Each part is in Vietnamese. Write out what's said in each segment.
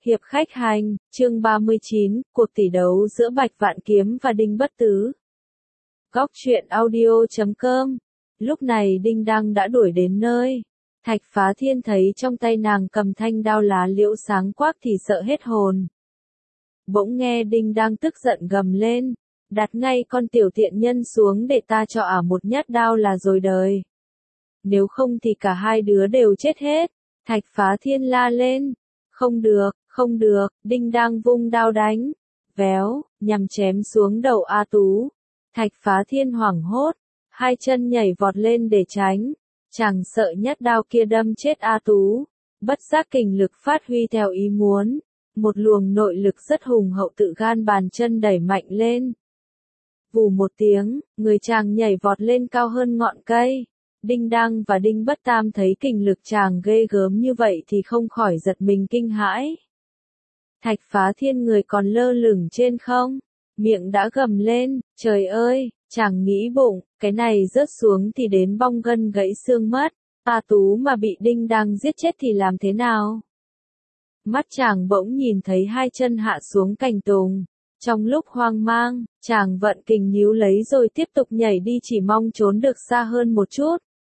Hiệp khách hành, chương 39, cuộc tỷ đấu giữa Bạch Vạn Kiếm và Đinh Bất Tứ. Góc truyện audio.com. Lúc này Đinh Đăng đã đuổi đến nơi. Thạch Phá Thiên thấy trong tay nàng cầm thanh đao lá liễu sáng quắc thì sợ hết hồn. Bỗng nghe Đinh Đăng tức giận gầm lên, đặt ngay con tiểu tiện nhân xuống để ta cho ả một nhát đao là rồi đời. Nếu không thì cả hai đứa đều chết hết. Thạch Phá Thiên la lên. Không được, Đinh Đăng vung đao đánh. Véo, nhằm chém xuống đầu A Tú. Thạch Phá Thiên hoảng hốt, hai chân nhảy vọt lên để tránh. Chàng sợ nhát đao kia đâm chết A Tú. Bất giác kình lực phát huy theo ý muốn. Một luồng nội lực rất hùng hậu tự gan bàn chân đẩy mạnh lên. Vù một tiếng, người chàng nhảy vọt lên cao hơn ngọn cây. Đinh Đăng và Đinh Bất Tam thấy kình lực chàng ghê gớm như vậy thì không khỏi giật mình kinh hãi. Thạch Phá Thiên người còn lơ lửng trên không, miệng đã gầm lên, trời ơi, chàng nghĩ bụng, cái này rớt xuống thì đến bong gân gãy xương mất, A Tú mà bị Đinh Đăng giết chết thì làm thế nào? Mắt chàng bỗng nhìn thấy hai chân hạ xuống cành tùng. Trong lúc hoang mang, chàng vận kình níu lấy rồi tiếp tục nhảy đi chỉ mong trốn được xa hơn một chút.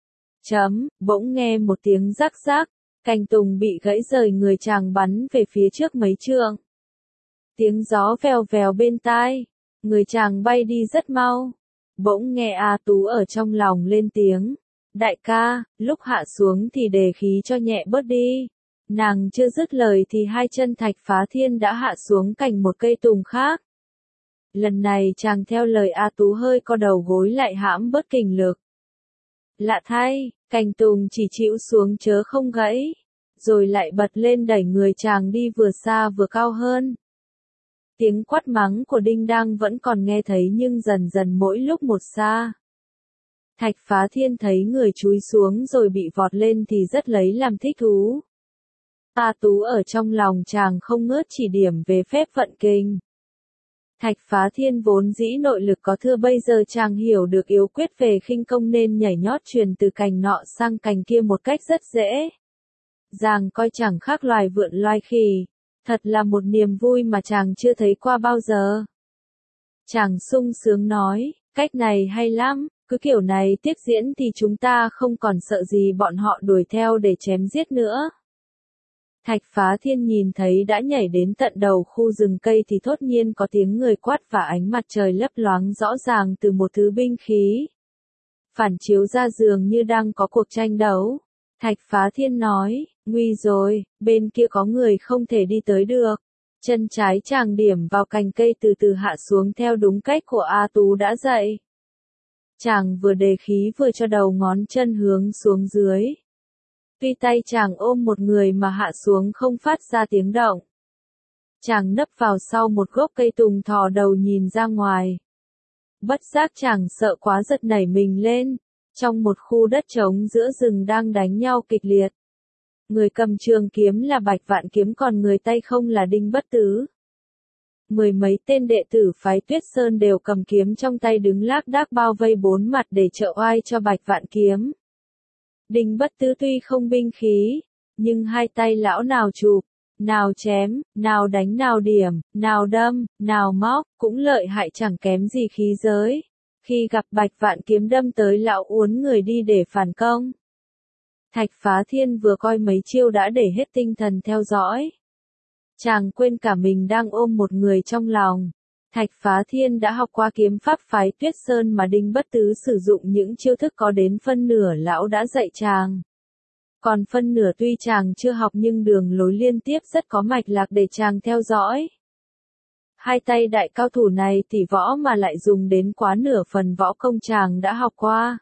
Bỗng nghe một tiếng rắc rắc, cành tùng bị gãy rời người chàng bắn về phía trước mấy trượng. Tiếng gió vèo vèo bên tai, người chàng bay đi rất mau. Bỗng nghe A Tú ở trong lòng lên tiếng, đại ca, lúc hạ xuống thì đề khí cho nhẹ bớt đi. Nàng chưa dứt lời thì hai chân Thạch Phá Thiên đã hạ xuống cạnh một cây tùng khác. Lần này chàng theo lời A Tú hơi co đầu gối lại hãm bớt kình lực. Lạ thay, cành tùng chỉ chịu xuống chớ không gãy, rồi lại bật lên đẩy người chàng đi vừa xa vừa cao hơn. Tiếng quát mắng của Đinh Đăng vẫn còn nghe thấy nhưng dần dần mỗi lúc một xa. Thạch Phá Thiên thấy người chúi xuống rồi bị vọt lên thì rất lấy làm thích thú. A Tú ở trong lòng chàng không ngớt chỉ điểm về phép vận kình. Thạch Phá Thiên vốn dĩ nội lực có thưa bây giờ chàng hiểu được yếu quyết về khinh công nên nhảy nhót truyền từ cành nọ sang cành kia một cách rất dễ dàng coi chẳng khác loài vượn loài khỉ. Thật là một niềm vui mà chàng chưa thấy qua bao giờ. Chàng sung sướng nói, cách này hay lắm, cứ kiểu này tiếp diễn thì chúng ta không còn sợ gì bọn họ đuổi theo để chém giết nữa. Thạch Phá Thiên nhìn thấy đã nhảy đến tận đầu khu rừng cây thì thốt nhiên có tiếng người quát và ánh mặt trời lấp loáng rõ ràng từ một thứ binh khí. Phản chiếu ra dường như đang có cuộc tranh đấu. Thạch Phá Thiên nói, nguy rồi, bên kia có người không thể đi tới được. Chân trái chàng điểm vào cành cây từ từ hạ xuống theo đúng cách của A Tú đã dạy. Chàng vừa đề khí vừa cho đầu ngón chân hướng xuống dưới. Tuy tay chàng ôm một người mà hạ xuống không phát ra tiếng động. Chàng nấp vào sau một gốc cây tùng thò đầu nhìn ra ngoài. Bất giác chàng sợ quá giật nảy mình lên. Trong một khu đất trống giữa rừng đang đánh nhau kịch liệt. Người cầm trường kiếm là Bạch Vạn Kiếm còn người tay không là Đinh Bất Tứ. Mười mấy tên đệ tử phái Tuyết Sơn đều cầm kiếm trong tay đứng lác đác bao vây bốn mặt để trợ oai cho Bạch Vạn Kiếm. Đinh Bất Tứ tuy không binh khí, nhưng hai tay lão nào chụp, nào chém, nào đánh nào điểm, nào đâm, nào móc, cũng lợi hại chẳng kém gì khí giới. Khi gặp Bạch Vạn Kiếm đâm tới lão uốn người đi để phản công. Thạch Phá Thiên vừa coi mấy chiêu đã để hết tinh thần theo dõi. Chàng quên cả mình đang ôm một người trong lòng. Thạch Phá Thiên đã học qua kiếm pháp phái Tuyết Sơn mà Đinh Bất Tứ sử dụng những chiêu thức có đến phân nửa lão đã dạy chàng. Còn phân nửa tuy chàng chưa học nhưng đường lối liên tiếp rất có mạch lạc để chàng theo dõi. Hai tay đại cao thủ này tỷ võ mà lại dùng đến quá nửa phần võ công chàng đã học qua.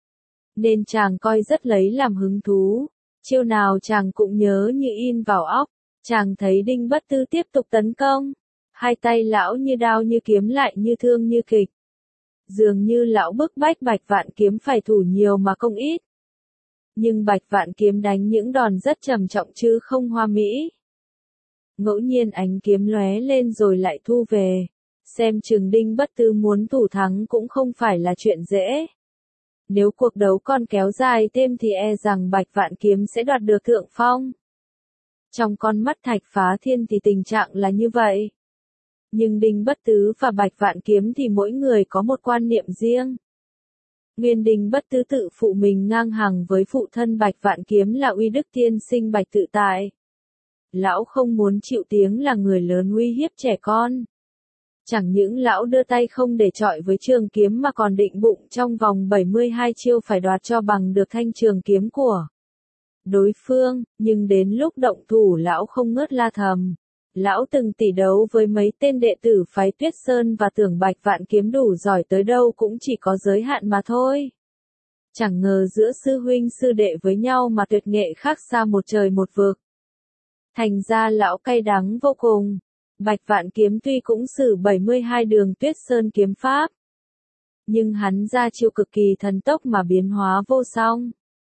Nên chàng coi rất lấy làm hứng thú. Chiêu nào chàng cũng nhớ như in vào óc. Chàng thấy Đinh Bất Tứ tiếp tục tấn công. Hai tay lão như đao như kiếm lại như thương như kịch. Dường như lão bức bách Bạch Vạn Kiếm phải thủ nhiều mà không ít. Nhưng Bạch Vạn Kiếm đánh những đòn rất trầm trọng chứ không hoa mỹ. Ngẫu nhiên ánh kiếm lóe lên rồi lại thu về. Xem chừng Đinh Bất Tứ muốn thủ thắng cũng không phải là chuyện dễ. Nếu cuộc đấu còn kéo dài thêm thì e rằng Bạch Vạn Kiếm sẽ đoạt được thượng phong. Trong con mắt Thạch Phá Thiên thì tình trạng là như vậy. Nhưng Đinh Bất Tứ và Bạch Vạn Kiếm thì mỗi người có một quan niệm riêng. Nguyên Đinh Bất Tứ tự phụ mình ngang hàng với phụ thân Bạch Vạn Kiếm là Uy Đức Tiên Sinh Bạch Tự Tại. Lão không muốn chịu tiếng là người lớn uy hiếp trẻ con. Chẳng những lão đưa tay không để chọi với trường kiếm mà còn định bụng trong vòng 72 chiêu phải đoạt cho bằng được thanh trường kiếm của đối phương, nhưng đến lúc động thủ lão không ngớt la thầm. Lão từng tỷ đấu với mấy tên đệ tử phái Tuyết Sơn và tưởng Bạch Vạn Kiếm đủ giỏi tới đâu cũng chỉ có giới hạn mà thôi. Chẳng ngờ giữa sư huynh sư đệ với nhau mà tuyệt nghệ khác xa một trời một vực. Thành ra lão cay đắng vô cùng. Bạch Vạn Kiếm tuy cũng sử 72 đường Tuyết Sơn kiếm pháp, nhưng hắn ra chiêu cực kỳ thần tốc mà biến hóa vô song.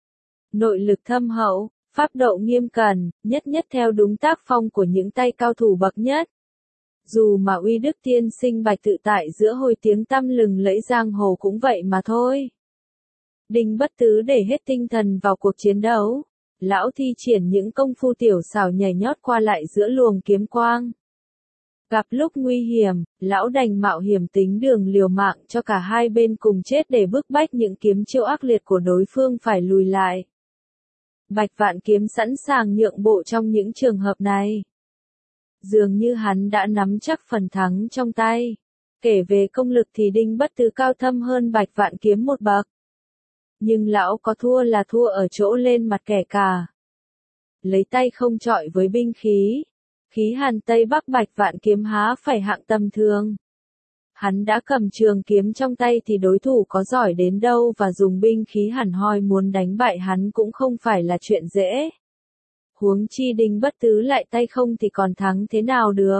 Nội lực thâm hậu, pháp độ nghiêm cẩn, nhất nhất theo đúng tác phong của những tay cao thủ bậc nhất. Dù mà Uy Đức Tiên Sinh Bạch Tự Tại giữa hồi tiếng tăm lừng lẫy giang hồ cũng vậy mà thôi. Đinh Bất Tứ để hết tinh thần vào cuộc chiến đấu. Lão thi triển những công phu tiểu xảo nhảy nhót qua lại giữa luồng kiếm quang. Gặp lúc nguy hiểm, lão đành mạo hiểm tính đường liều mạng cho cả hai bên cùng chết để bức bách những kiếm chiêu ác liệt của đối phương phải lùi lại. Bạch Vạn Kiếm sẵn sàng nhượng bộ trong những trường hợp này. Dường như hắn đã nắm chắc phần thắng trong tay. Kể về công lực thì Đinh Bất Tứ cao thâm hơn Bạch Vạn Kiếm một bậc. Nhưng lão có thua là thua ở chỗ lên mặt kẻ cả. Lấy tay không chọi với binh khí. Khí hàn Tây Bắc Bạch Vạn Kiếm há phải hạng tầm thường. Hắn đã cầm trường kiếm trong tay thì đối thủ có giỏi đến đâu và dùng binh khí hẳn hoi muốn đánh bại hắn cũng không phải là chuyện dễ. Huống chi Đinh Bất Tứ lại tay không thì còn thắng thế nào được.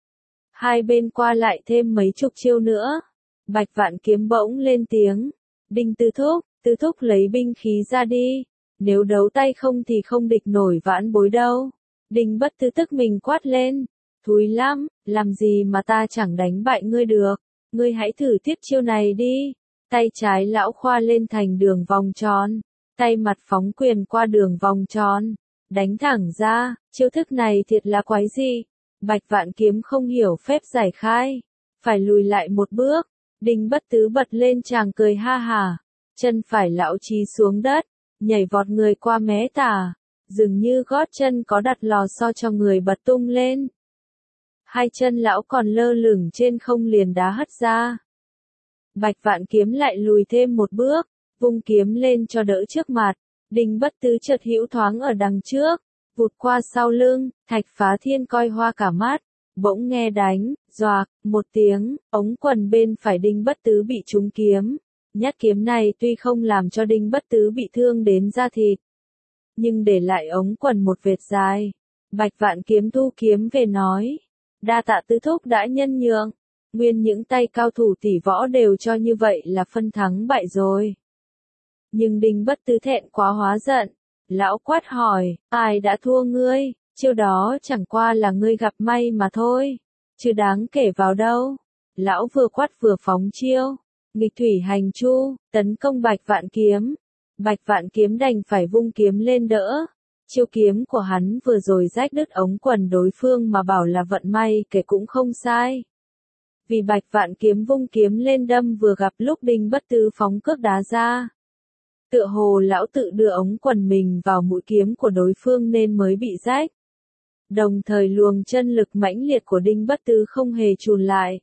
Hai bên qua lại thêm mấy chục chiêu nữa. Bạch Vạn Kiếm bỗng lên tiếng. Đinh Tứ thúc lấy binh khí ra đi. Nếu đấu tay không thì không địch nổi vãn bối đâu. Đinh Bất Tứ tức mình quát lên. Thúi lắm, làm gì mà ta chẳng đánh bại ngươi được. Ngươi hãy thử tiếp chiêu này đi. Tay trái lão khoa lên thành đường vòng tròn. Tay mặt phóng quyền qua đường vòng tròn. Đánh thẳng ra, chiêu thức này thiệt là quái dị. Bạch Vạn Kiếm không hiểu phép giải khai. Phải lùi lại một bước. Đinh Bất Tứ bật lên chàng cười ha hả. Chân phải lão chí xuống đất. Nhảy vọt người qua mé tả. Dường như gót chân có đặt lò xo cho người bật tung lên. Hai chân lão còn lơ lửng trên không liền đá hất ra. Bạch Vạn Kiếm lại lùi thêm một bước, vung kiếm lên cho đỡ trước mặt. Đinh Bất Tứ chợt hữu thoáng ở đằng trước, vụt qua sau lưng. Thạch Phá Thiên coi hoa cả mắt, bỗng nghe đánh, doạc, một tiếng, ống quần bên phải Đinh Bất Tứ bị trúng kiếm. Nhát kiếm này tuy không làm cho Đinh Bất Tứ bị thương đến da thịt, nhưng để lại ống quần một vệt dài. Bạch Vạn Kiếm thu kiếm về nói. Đa tạ tứ thúc đã nhân nhượng. Nguyên những tay cao thủ tỷ võ đều cho như vậy là phân thắng bại rồi. Nhưng Đinh Bất Tứ thẹn quá hóa giận. Lão quát hỏi, ai đã thua ngươi? Chiêu đó chẳng qua là ngươi gặp may mà thôi. Chứ đáng kể vào đâu. Lão vừa quát vừa phóng chiêu. Nghịch thủy hành chu, tấn công Bạch Vạn Kiếm. Bạch Vạn Kiếm đành phải vung kiếm lên đỡ. Chiêu kiếm của hắn vừa rồi rách đứt ống quần đối phương mà bảo là vận may kể cũng không sai. Vì Bạch Vạn Kiếm vung kiếm lên đâm vừa gặp lúc Đinh Bất Tứ phóng cước đá ra. Tựa hồ lão tự đưa ống quần mình vào mũi kiếm của đối phương nên mới bị rách. Đồng thời luồng chân lực mãnh liệt của Đinh Bất Tứ không hề chùn lại.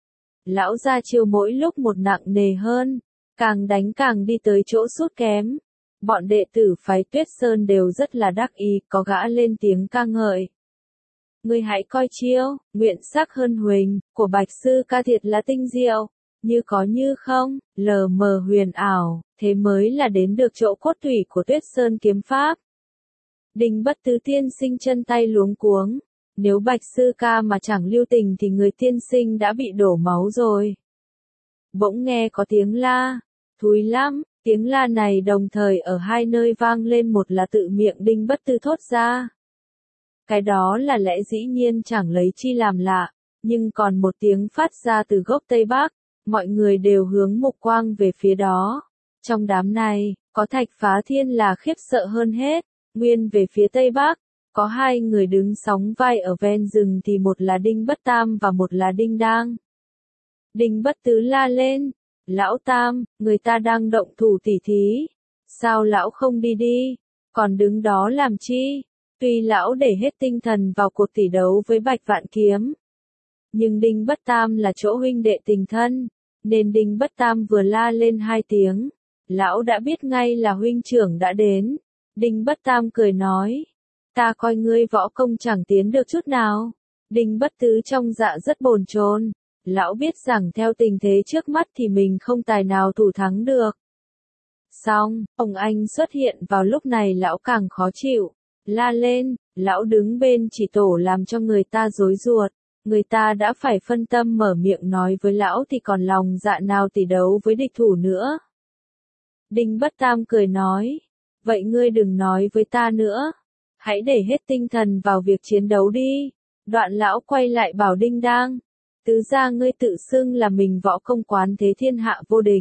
Lão ra chiêu mỗi lúc một nặng nề hơn, càng đánh càng đi tới chỗ sút kém. Bọn đệ tử phái Tuyết Sơn đều rất là đắc ý, có gã lên tiếng ca ngợi. Ngươi hãy coi chiêu, nguyện sắc hơn huỳnh, của Bạch Sư ca thiệt là tinh diệu, như có như không, lờ mờ huyền ảo, thế mới là đến được chỗ cốt thủy của Tuyết Sơn kiếm pháp. Đinh Bất Tứ tiên sinh chân tay luống cuống, nếu Bạch Sư ca mà chẳng lưu tình thì người tiên sinh đã bị đổ máu rồi. Bỗng nghe có tiếng la, thúi lắm. Tiếng la này đồng thời ở hai nơi vang lên, một là tự miệng Đinh Bất Tứ thốt ra. Cái đó là lẽ dĩ nhiên chẳng lấy chi làm lạ, nhưng còn một tiếng phát ra từ gốc Tây Bắc, mọi người đều hướng mục quang về phía đó. Trong đám này, có Thạch Phá Thiên là khiếp sợ hơn hết, nguyên về phía Tây Bắc, Có hai người đứng sóng vai ở ven rừng thì một là Đinh Bất Tam và một là Đinh Đang. Đinh Bất Tứ la lên, lão Tam, người ta đang động thủ tỉ thí. Sao lão không đi đi, còn đứng đó làm chi? Tuy lão để hết tinh thần vào cuộc tỷ đấu với Bạch Vạn Kiếm. Nhưng Đinh Bất Tam là chỗ huynh đệ tình thân, nên Đinh Bất Tam vừa la lên hai tiếng. Lão đã biết ngay là huynh trưởng đã đến. Đinh Bất Tam cười nói, ta coi ngươi võ công chẳng tiến được chút nào. Đinh Bất Tứ trong dạ rất bồn chồn. Lão biết rằng theo tình thế trước mắt thì mình không tài nào thủ thắng được. Xong, ông anh xuất hiện vào lúc này lão càng khó chịu. La lên, lão đứng bên chỉ tổ làm cho người ta rối ruột. Người ta đã phải phân tâm mở miệng nói với lão thì còn lòng dạ nào tỷ đấu với địch thủ nữa. Đinh Bất Tam cười nói, vậy ngươi đừng nói với ta nữa. Hãy để hết tinh thần vào việc chiến đấu đi. Đoạn lão quay lại bảo Đinh Đang, tứ gia ngươi tự xưng là mình võ công quán thế thiên hạ vô địch.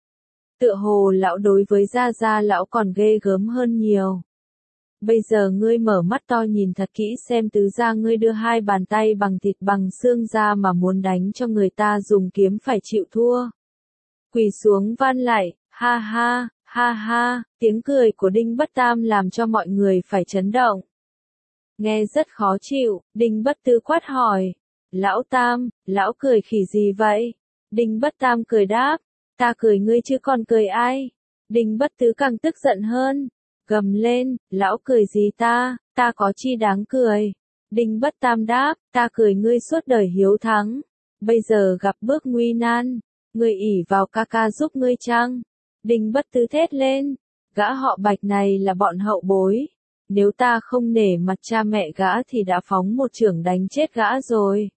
Tựa hồ lão đối với gia gia lão còn ghê gớm hơn nhiều. Bây giờ ngươi mở mắt to nhìn thật kỹ xem tứ gia ngươi đưa hai bàn tay bằng thịt bằng xương ra mà muốn đánh cho người ta dùng kiếm phải chịu thua. Quỳ xuống van lại, ha ha, ha ha, tiếng cười của Đinh Bất Tam làm cho mọi người phải chấn động. Nghe rất khó chịu, Đinh Bất Tứ quát hỏi, lão Tam, lão cười khỉ gì vậy? Đinh Bất Tam cười đáp, ta cười ngươi chứ còn cười ai? Đinh Bất Tứ càng tức giận hơn, gầm lên, lão cười gì ta có chi đáng cười? Đinh Bất Tam đáp, ta cười ngươi suốt đời hiếu thắng, bây giờ gặp bước nguy nan, ngươi ỷ vào ca ca giúp ngươi chăng? Đinh Bất Tứ thét lên, gã họ Bạch này là bọn hậu bối, nếu ta không nể mặt cha mẹ gã thì đã phóng một chưởng đánh chết gã rồi.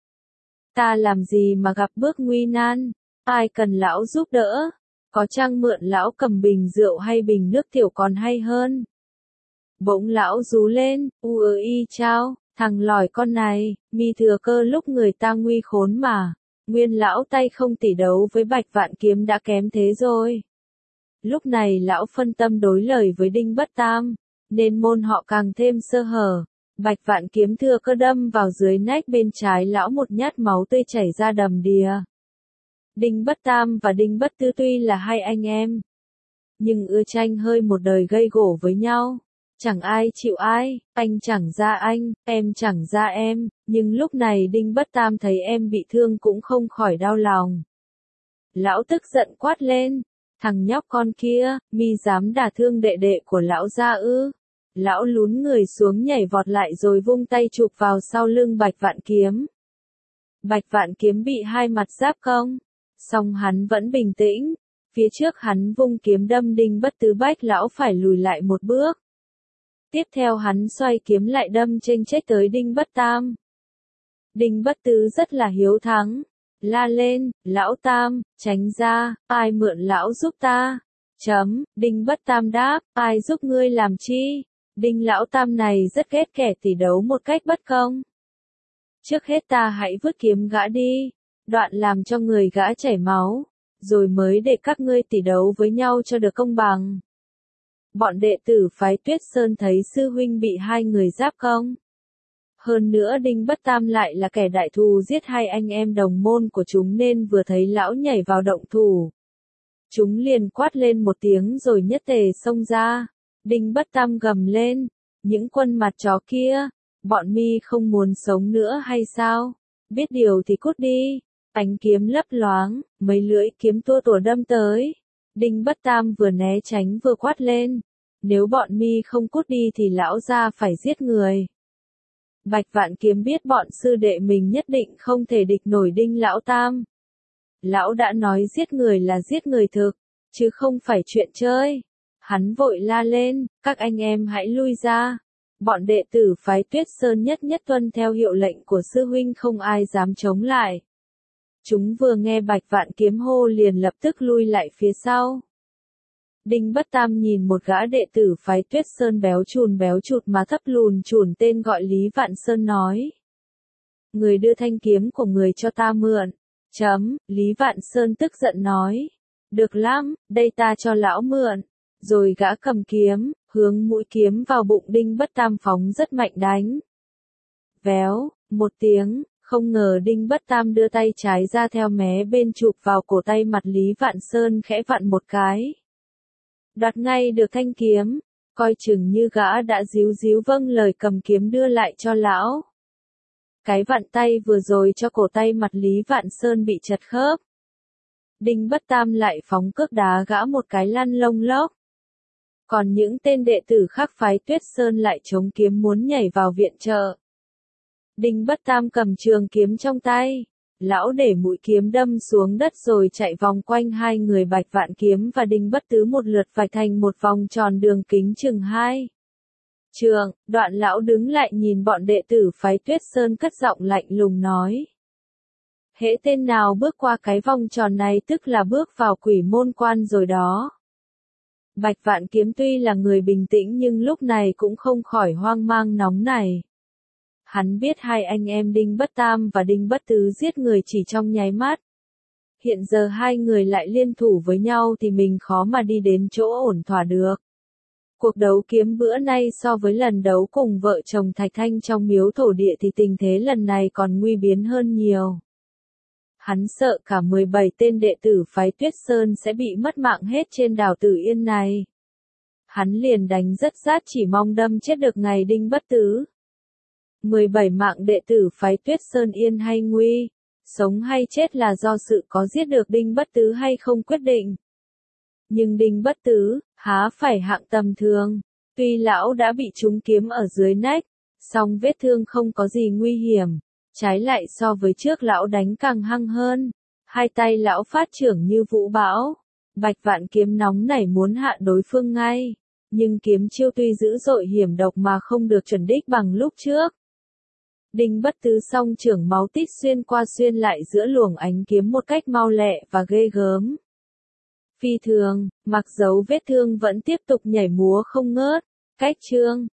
Ta làm gì mà gặp bước nguy nan, ai cần lão giúp đỡ, có chăng mượn lão cầm bình rượu hay bình nước tiểu còn hay hơn. Bỗng lão rú lên, y chao, thằng lỏi con này, mi thừa cơ lúc người ta nguy khốn mà, nguyên lão tay không tỷ đấu với Bạch Vạn Kiếm đã kém thế rồi. Lúc này lão phân tâm đối lời với Đinh Bất Tam, nên môn họ càng thêm sơ hở. Bạch Vạn Kiếm thừa cơ đâm vào dưới nách bên trái lão một nhát máu tươi chảy ra đầm đìa. Đinh Bất Tam và Đinh Bất Tứ tuy là hai anh em, nhưng ưa tranh hơi một đời gây gổ với nhau. Chẳng ai chịu ai, anh chẳng ra anh, em chẳng ra em, nhưng lúc này Đinh Bất Tam thấy em bị thương cũng không khỏi đau lòng. Lão tức giận quát lên, thằng nhóc con kia, mi dám đả thương đệ đệ của lão gia ư? Lão lún người xuống nhảy vọt lại rồi vung tay chụp vào sau lưng Bạch Vạn Kiếm. Bạch Vạn Kiếm bị hai mặt giáp công, song hắn vẫn bình tĩnh, phía trước hắn vung kiếm đâm Đinh Bất Tứ Bách lão phải lùi lại một bước. Tiếp theo hắn xoay kiếm lại đâm chênh chếch tới Đinh Bất Tam. Đinh Bất Tứ rất là hiếu thắng, la lên, lão Tam, tránh ra, ai mượn lão giúp ta? Đinh Bất Tam đáp, ai giúp ngươi làm chi? Đinh lão Tam này rất ghét kẻ tỷ đấu một cách bất công. Trước hết ta hãy vứt kiếm gã đi, đoạn làm cho người gã chảy máu, rồi mới để các ngươi tỷ đấu với nhau cho được công bằng. Bọn đệ tử phái Tuyết Sơn thấy sư huynh bị hai người giáp công. Hơn nữa Đinh Bất Tam lại là kẻ đại thù giết hai anh em đồng môn của chúng nên vừa thấy lão nhảy vào động thủ. Chúng liền quát lên một tiếng rồi nhất tề xông ra. Đinh Bất Tam gầm lên, những quân mặt chó kia, bọn mi không muốn sống nữa hay sao? Biết điều thì cút đi. Ánh kiếm lấp loáng, mấy lưỡi kiếm tua tủa đâm tới. Đinh Bất Tam vừa né tránh vừa quát lên, nếu bọn mi không cút đi thì lão gia phải giết người. Bạch Vạn Kiếm biết bọn sư đệ mình nhất định không thể địch nổi Đinh lão Tam. Lão đã nói giết người là giết người thực, chứ không phải chuyện chơi. Hắn vội la lên, các anh em hãy lui ra. Bọn đệ tử phái Tuyết Sơn nhất nhất tuân theo hiệu lệnh của sư huynh, không ai dám chống lại. Chúng vừa nghe Bạch Vạn Kiếm hô liền lập tức lui lại phía sau. Đinh Bất Tam nhìn một gã đệ tử phái Tuyết Sơn béo chụt mà thấp lùn chủn tên gọi Lý Vạn Sơn nói. Người đưa thanh kiếm của người cho ta mượn. Lý Vạn Sơn tức giận nói. Được lắm, đây ta cho lão mượn. Rồi gã cầm kiếm, hướng mũi kiếm vào bụng Đinh Bất Tam phóng rất mạnh đánh. Véo, một tiếng, không ngờ Đinh Bất Tam đưa tay trái ra theo mé bên chụp vào cổ tay mặt Lý Vạn Sơn khẽ vặn một cái. Đoạt ngay được thanh kiếm, coi chừng như gã đã díu díu vâng lời cầm kiếm đưa lại cho lão. Cái vặn tay vừa rồi cho cổ tay mặt Lý Vạn Sơn bị chật khớp. Đinh Bất Tam lại phóng cước đá gã một cái lăn lông lốc. Còn những tên đệ tử khác phái Tuyết Sơn lại chống kiếm muốn nhảy vào viện trợ. Đinh Bất Tam cầm trường kiếm trong tay. Lão để mũi kiếm đâm xuống đất rồi chạy vòng quanh hai người Bạch Vạn Kiếm và Đinh Bất Tứ một lượt vạch thành một vòng tròn đường kính chừng 2 trượng. Đoạn lão đứng lại nhìn bọn đệ tử phái Tuyết Sơn cất giọng lạnh lùng nói. Hễ tên nào bước qua cái vòng tròn này tức là bước vào quỷ môn quan rồi đó. Bạch Vạn Kiếm tuy là người bình tĩnh nhưng lúc này cũng không khỏi hoang mang nóng này. Hắn biết hai anh em Đinh Bất Tam và Đinh Bất Tứ giết người chỉ trong nháy mắt. Hiện giờ hai người lại liên thủ với nhau thì mình khó mà đi đến chỗ ổn thỏa được. Cuộc đấu kiếm bữa nay so với lần đấu cùng vợ chồng Thạch Thanh trong miếu thổ địa thì tình thế lần này còn nguy biến hơn nhiều. Hắn sợ cả 17 tên đệ tử phái Tuyết Sơn sẽ bị mất mạng hết trên đảo Tử Yên này. Hắn liền đánh rất rát chỉ mong đâm chết được ngày Đinh Bất Tứ. 17 mạng đệ tử phái Tuyết Sơn yên hay nguy, sống hay chết là do sự có giết được Đinh Bất Tứ hay không quyết định. Nhưng Đinh Bất Tứ, há phải hạng tầm thường, tuy lão đã bị trúng kiếm ở dưới nách, song vết thương không có gì nguy hiểm, trái lại so với trước lão đánh càng hăng hơn, hai tay lão phát trưởng như vũ bão, Bạch Vạn Kiếm nóng nảy muốn hạ đối phương ngay, nhưng kiếm chiêu tuy dữ dội hiểm độc mà không được chuẩn đích bằng lúc trước. Đinh Bất Tứ song trưởng máu tít xuyên qua xuyên lại giữa luồng ánh kiếm một cách mau lẹ và ghê gớm. Phi thường, mặc dấu vết thương vẫn tiếp tục nhảy múa không ngớt, cách chương.